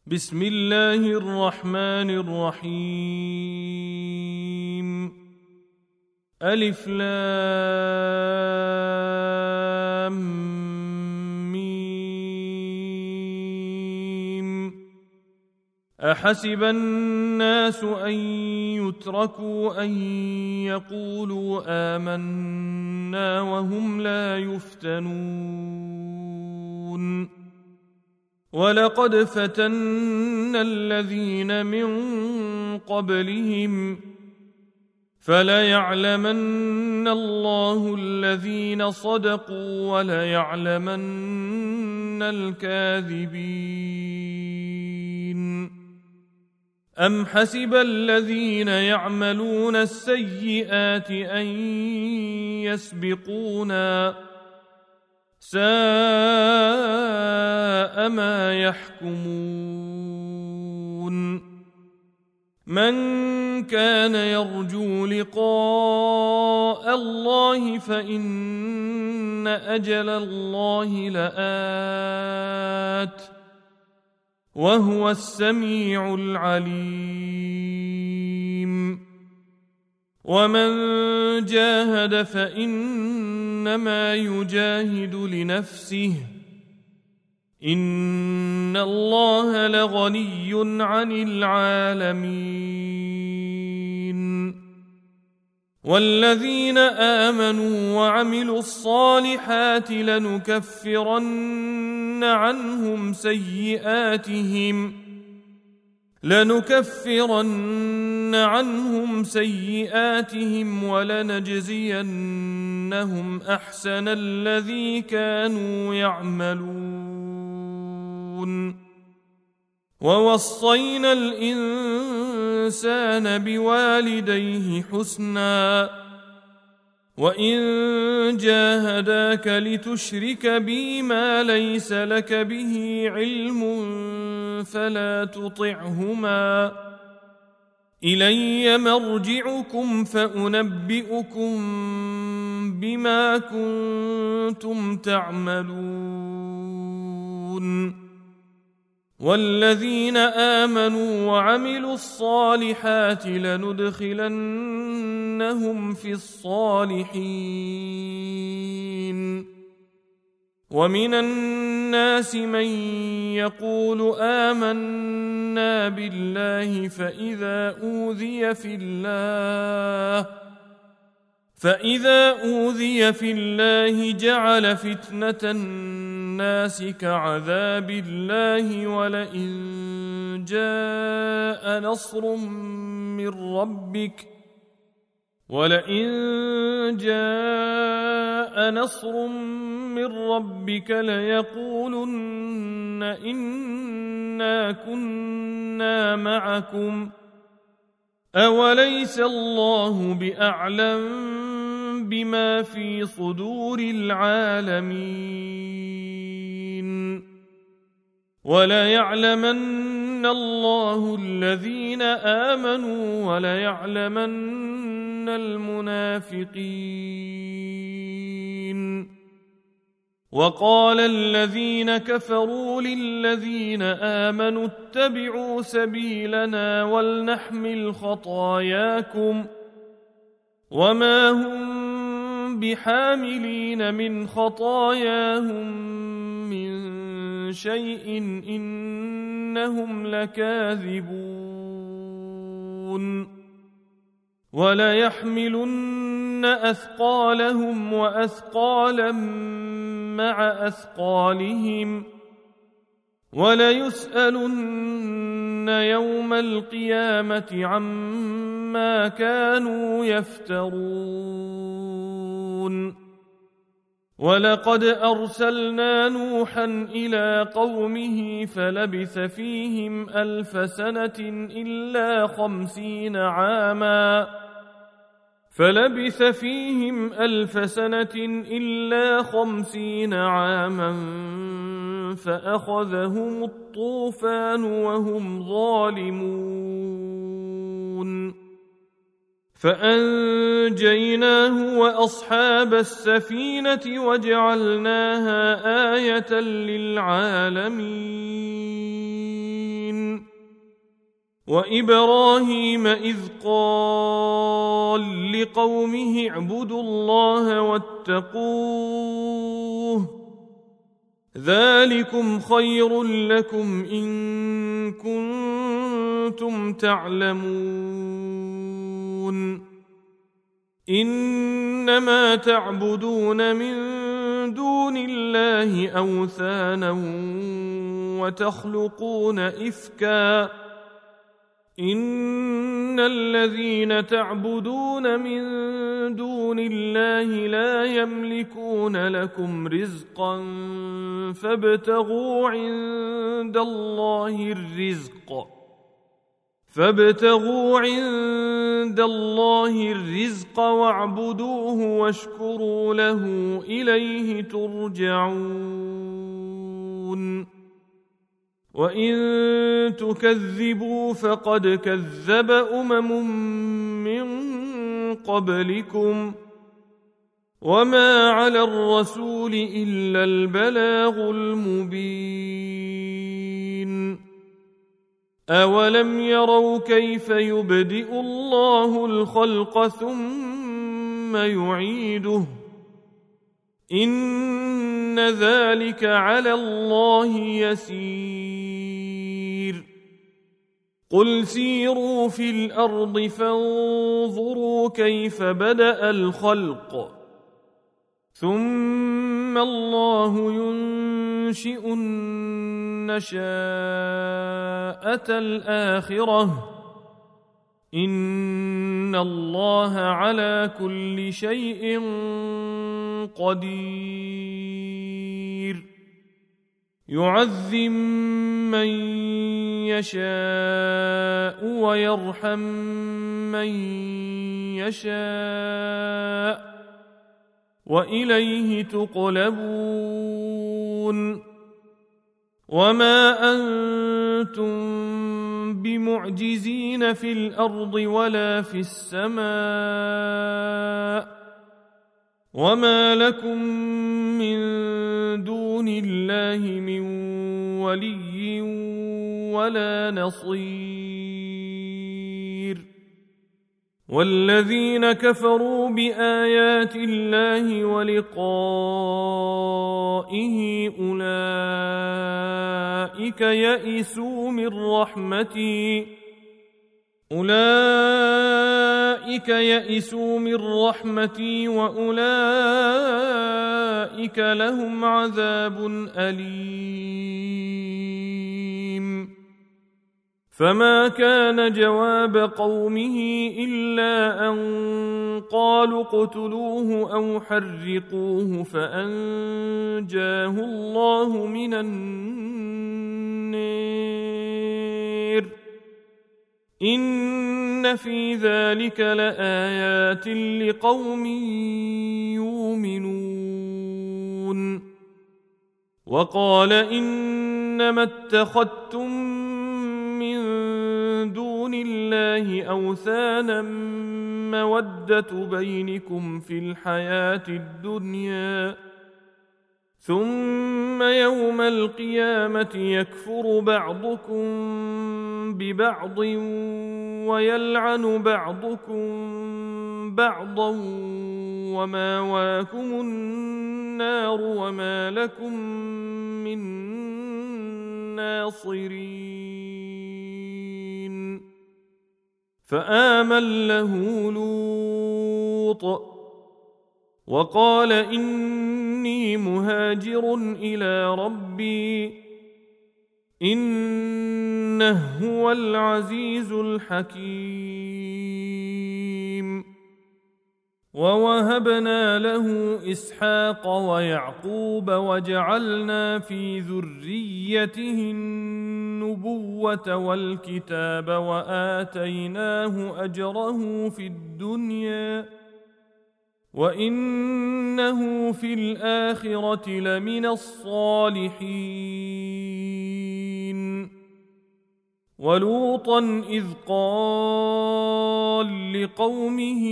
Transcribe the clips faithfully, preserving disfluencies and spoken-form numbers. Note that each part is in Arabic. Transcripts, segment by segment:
بسم الله الرحمن الرحيم. ألف لام ميم. أحسب الناس أن يتركوا أن يقولوا آمنا وهم لا يفتنون. ولقد فتنا الذين من قبلهم فليعلمن الله الذين صدقوا وليعلمن الكاذبين. أم حسب الذين يعملون السيئات أن يسبقونا ساء ما يحكمون. من كان يرجو لقاء الله فإن أجل الله لآت وهو السميع العليم. ومن جاهد فإنما يجاهد لنفسه إن الله لغني عن العالمين. والذين آمنوا وعملوا الصالحات لنكفرن عنهم سيئاتهم لنكفرن عنهم سيئاتهم ولنجزينهم أحسن الذي كانوا يعملون. ووصينا الإنسان بوالديه حسنا وإن جاهداك لتشرك بي ما ليس لك به علم فلا تطعهما إلي مرجعكم فأنبئكم بما كنتم تعملون. والذين آمنوا وعملوا الصالحات لندخلنهم في الصالحين. ومن الناس من يقول آمنا بالله فإذا أوذي في الله فإذا أوذي في الله جعل فتنة الناس كعذاب الله ولئن جاء نصر من ربك ولئن جاء نصر من ربك ليقولن إنا كنا معكم أوليس الله بأعلم بما في صدور العالمين. وليعلمن الله الذين آمنوا وليعلمن المنافقين. وقال الذين كفروا للذين آمنوا اتبعوا سبيلنا ولنحمل خطاياكم وما هم بحاملين من خطاياهم من شيء إنهم لكاذبون. وليحملن أثقالهم وأثقالا مع أثقالهم وليسألن يوم القيامة عما كانوا يفترون. ولقد أرسلنا نوحا إلى قومه فلبث فيهم ألف سنة إلا خمسين عاما فلبث فيهم ألف سنة إلا خمسين عاما فأخذهم الطوفان وهم ظالمون. فأنجيناه وأصحاب السفينة وجعلناها آية للعالمين. وإبراهيم إذ قال لقومه اعبدوا الله واتقوه ذلكم خير لكم إن كنتم تعلمون إنما تعبدون من دون الله أوثانا وتخلقون إفكا إن الذين تعبدون من دون الله لا يملكون لكم رزقا فابتغوا عند الله الرزق فابتغوا عند الله الرزق واعبدوه واشكروا له إليه ترجعون وإن تكذبوا فقد كذب أمم من قبلكم وما على الرسول إلا البلاغ المبين أولم يروا كيف يبدئ الله الخلق ثم يعيده إن ذلك على الله يسير قل سيروا في الأرض فانظروا كيف بدأ الخلق ثم الله ينشئ النشاءة الآخرة إن الله على كل شيء قدير يعذب من يشاء ويرحم من يشاء وإليه تقلبون وما أنتم بمعجزين في الأرض ولا في السماء وما لكم من دون الله من ولي ولا نصير والذين كفروا بآيات الله ولقائه أولئك يئسوا من رحمتي أولئك يئسوا من رحمتي وأولئك لهم عذاب أليم فما كان جواب قومه إلا أن قالوا اقتلوه أو حرقوه فأنجاه الله من النار إن في ذلك لآيات لقوم يؤمنون وقال إنما اتخذتم من دون الله أوثانا مودة بينكم في الحياة الدنيا ثم يوم القيامة يكفر بعضكم ببعض ويلعن بعضكم بعضا وماواكم النار وما لكم من ناصرين فآمن له لوط وقال إني مهاجر إلى ربي إنه هو العزيز الحكيم ووهبنا له إسحاق ويعقوب وجعلنا في ذريته النبوة والكتاب وآتيناه أجره في الدنيا وإنه في الآخرة لمن الصالحين ولوطا إذ قال لقومه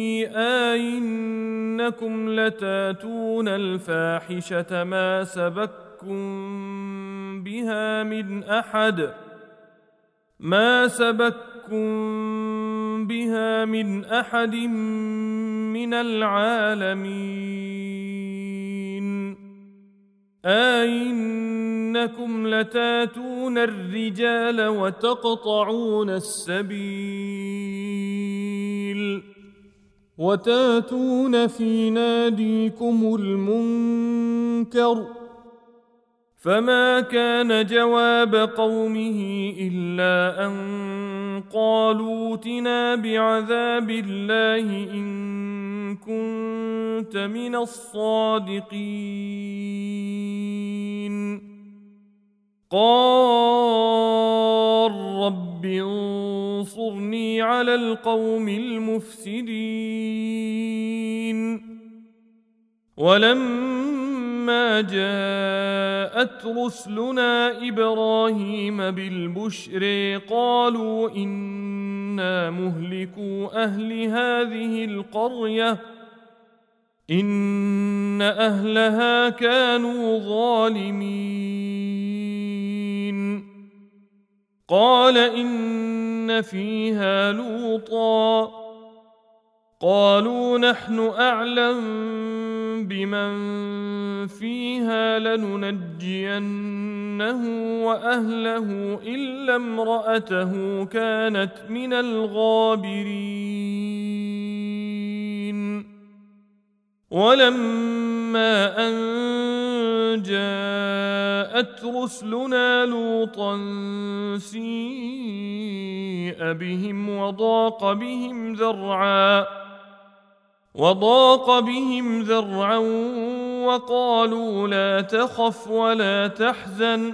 آئنكم لتاتون الفاحشة ما سبقكم بها من أحد ما سبقكم تكن بها من أحد من العالمين أئنكم لتاتون الرجال وتقطعون السبيل وتاتون في ناديكم المنكر فما كان جواب قومه إلا أن قالوا ائتنا بعذاب الله إن كنت من الصادقين قال رب انصرني على القوم المفسدين ولما جاءت رسلنا إبراهيم بالبشر قالوا إنا مهلكو أهل هذه القرية إن أهلها كانوا ظالمين قال إن فيها لوطا قالوا نحن أعلم بمن فيها لننجينه وأهله إلا امرأته كانت من الغابرين ولما أن جاءت رسلنا لوطا سيء بهم وضاق بهم ذرعا وضاق بهم ذرعا وقالوا لا تخف ولا تحزن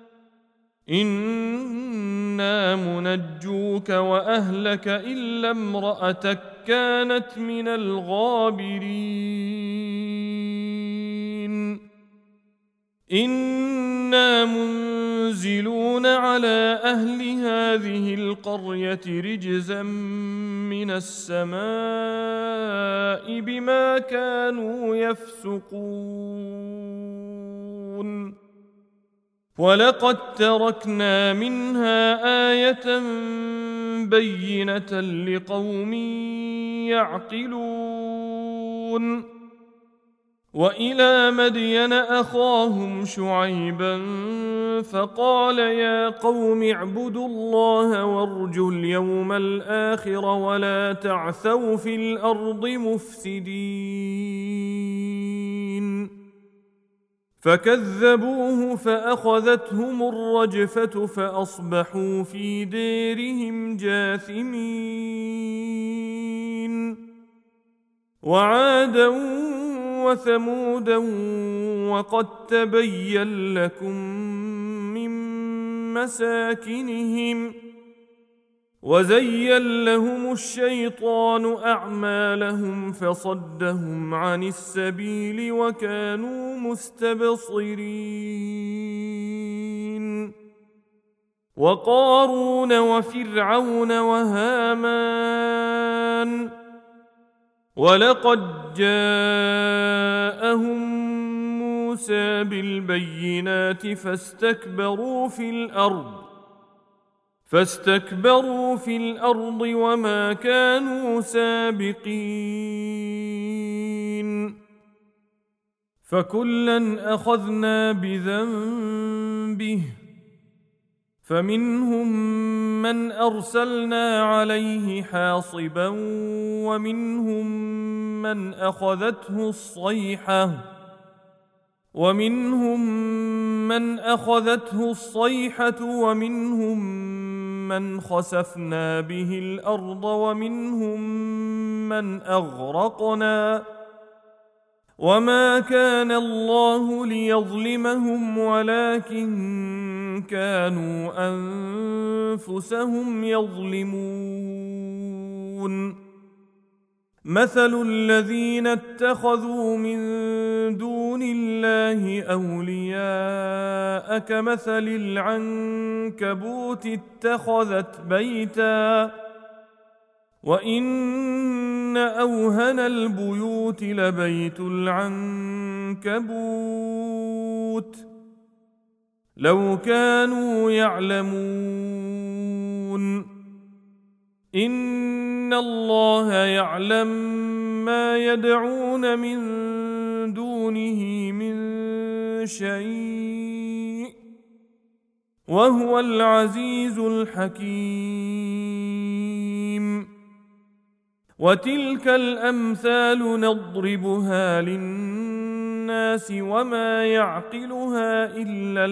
إنا منجوك وأهلك إلا امرأتك كانت من الغابرين إنا منزلون على أهل هذه القرية رجزا من السماء بما كانوا يفسقون ولقد تركنا منها آية بينة لقوم يعقلون وإلى مدين أخاهم شعيبا فقال يا قوم اعبدوا الله وارجوا اليوم الآخر ولا تعثوا في الأرض مفسدين فكذبوه فأخذتهم الرجفة فأصبحوا في ديرهم جاثمين وعادا وثمودا وقد تبين لكم من مساكنهم وزين لهم الشيطان أعمالهم فصدهم عن السبيل وكانوا مستبصرين وقارون وفرعون وهامان ولقد جاءهم موسى بالبينات فاستكبروا في الأرض فاستكبروا في الأرض وما كانوا سابقين فكلا أخذنا بذنبه فمنهم من أرسلنا عليه حاصبا ومنهم من أخذته الصيحة ومنهم من أخذته الصيحة ومنهم من خسفنا به الأرض ومنهم من أغرقنا وما كان الله ليظلمهم ولكن كانوا أنفسهم يظلمون مثل الذين اتخذوا من دون الله أولياء كمثل العنكبوت اتخذت بيتا وإن أوهن البيوت لبيت العنكبوت لو كانوا يعلمون إن الله يعلم ما يدعون من دونه من شيء وهو العزيز الحكيم. وتلك الأمثال نضربها للناس وما يعقلها إلا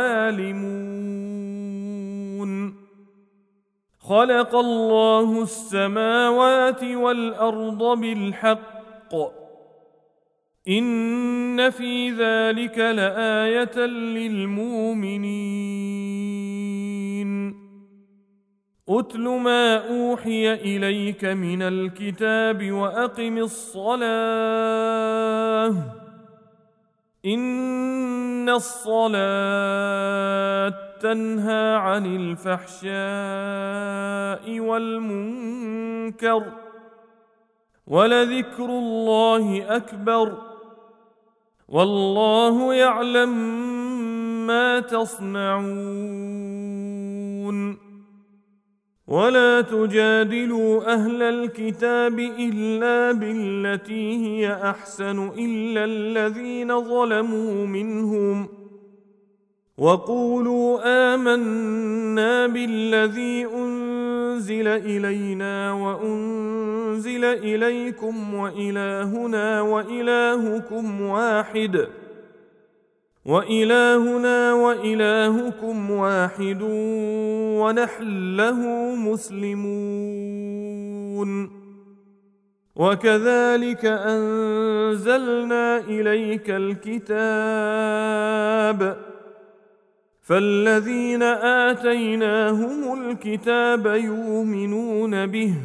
العالمون. خلق الله السماوات والأرض بالحق إن في ذلك لآية للمؤمنين. أتل ما أوحي إليك من الكتاب وأقم الصلاة إن الصلاة تنهى عن الفحشاء والمنكر ولذكر الله أكبر والله يعلم ما تصنعون. ولا تجادلوا أهل الكتاب إلا بالتي هي أحسن إلا الذين ظلموا منهم وقولوا آمنا بالذي أنزل إلينا وأنزل إليكم وإلهنا وإلهكم واحد وإلهنا وإلهكم واحد ونحن له مسلمون. وكذلك أنزلنا إليك الكتاب فالذين آتيناهم الكتاب يؤمنون به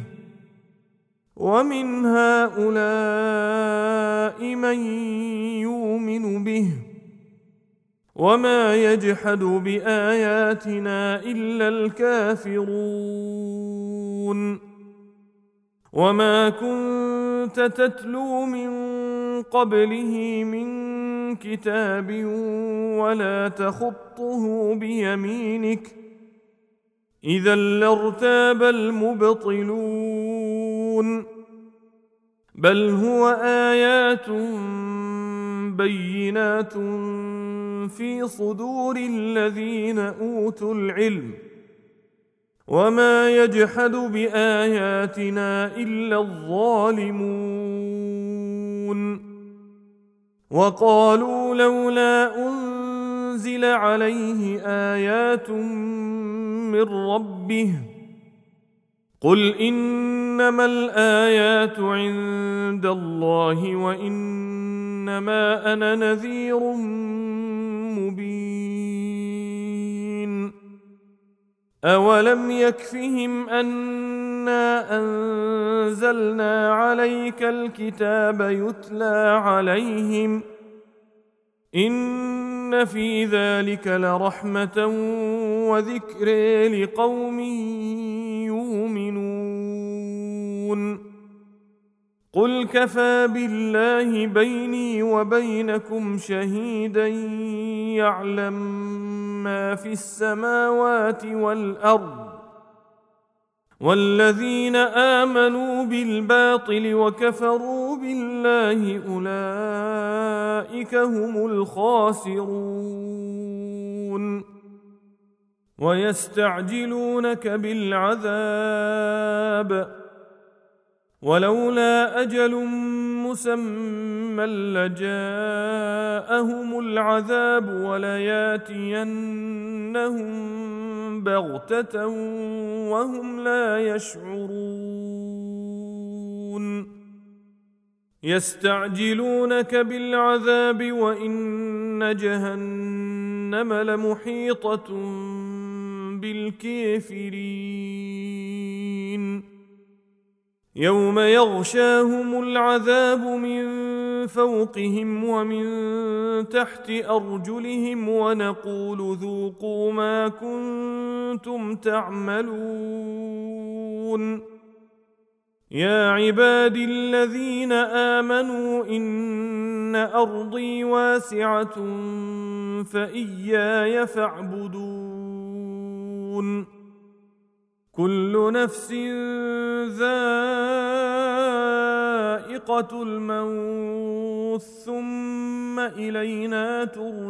ومن هؤلاء من يؤمن به وما يجحد بآياتنا إلا الكافرون. وما كنت تتلو من قبله من كتاب ولا تخطه بيمينك إذا لارتاب المبطلون. بل هو آيات بينات في صدور الذين أوتوا العلم وما يجحد بآياتنا إلا الظالمون. وقالوا لولا أنزل عليه آيات من ربه قل إنما الآيات عند الله وإنما أنا نذير مبين. أولم يكفهم أنا أنزلنا عليك الكتاب يتلى عليهم إن في ذلك لرحمة وذكر لقوم يؤمنون. قل كفى بالله بيني وبينكم شهيدا يعلم ما في السماوات والأرض والذين آمنوا بالباطل وكفروا بالله أولئك هم الخاسرون. ويستعجلونك بالعذاب ولولا أجل مسمى لجاءهم العذاب ولياتينهم بغتة وهم لا يشعرون. يستعجلونك بالعذاب وإن جهنم لمحيطة بالكافرين. يوم يغشاهم العذاب من فوقهم ومن تحت أرجلهم ونقول ذوقوا ما كنتم تعملون. يا عبادي الذين آمنوا إن أرضي واسعة فإياي فاعبدون. كل نفس ذائقة الموت ثم إلينا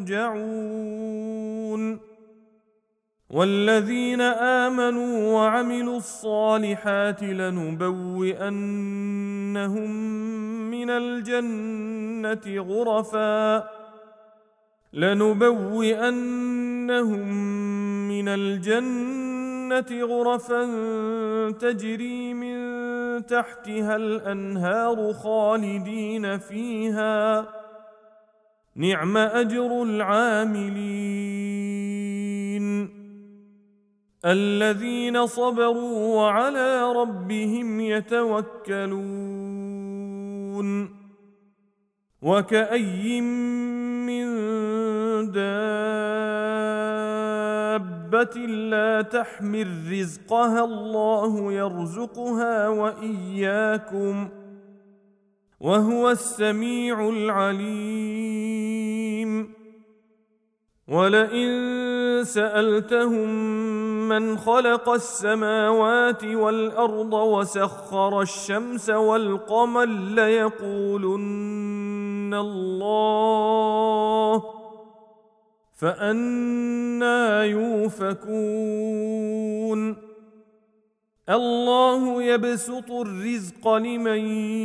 ترجعون والذين آمنوا وعملوا الصالحات لنبوئنهم من الجنة غرفا لنبوئنهم من الجنة غرفا تجري من تحتها الأنهار خالدين فيها نعم أجر العاملين الذين صبروا وعلى ربهم يتوكلون وكأي من دابة لا تحمل رزقها الله يرزقها وإياكم وهو السميع العليم ولئن سألتهم من خلق السماوات والأرض وسخر الشمس والقمر ليقولن الله فأنى يؤفكون الله يبسط الرزق لمن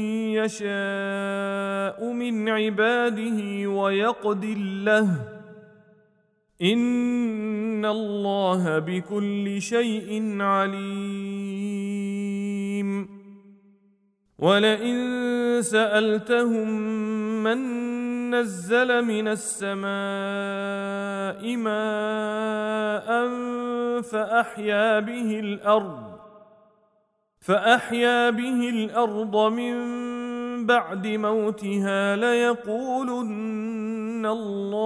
يشاء من عباده ويقدر له إن الله بكل شيء عليم ولئن سألتهم من نزل من السماء ماء فأحيا به الأرض فأحيا به الأرض من بعد موتها ليقولن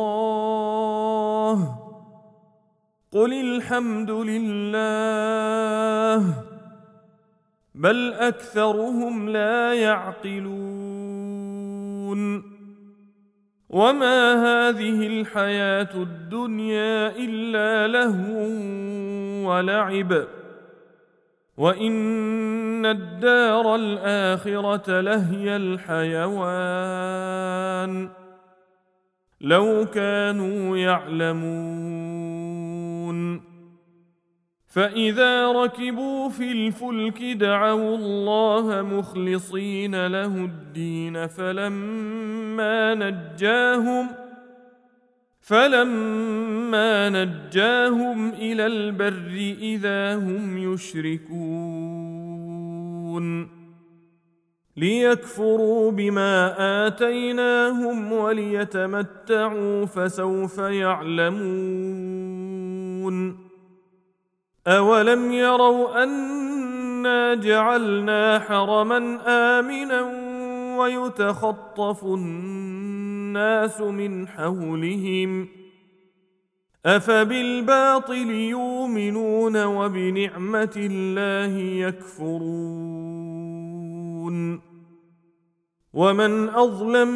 الله قل الحمد لله بل أكثرهم لا يعقلون وما هذه الحياة الدنيا إلا لهو ولعب وإن الدار الآخرة لهي الحيوان لو كانوا يعلمون فإذا ركبوا في الفلك دعوا الله مخلصين له الدين فلما نجاهم فلما نجاهم إلى البر إذا هم يشركون ليكفروا بما آتيناهم وليتمتعوا فسوف يعلمون أولم يروا أنا جعلنا حرما آمنا ويتخطف الناس من حولهم أفبالباطل يؤمنون وبنعمة الله يكفرون ومن أظلم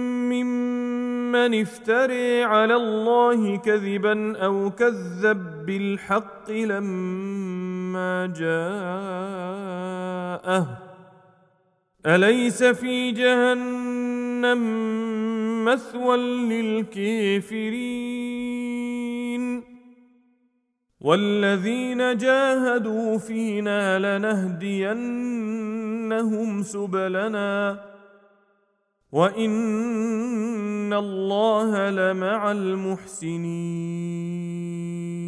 ممن افتري على الله كذبا أو كذب بالحق لما جاءه أليس في جهنم مثوى للكافرين والذين جاهدوا فينا لنهدينهم سبلنا وإن الله لمع المحسنين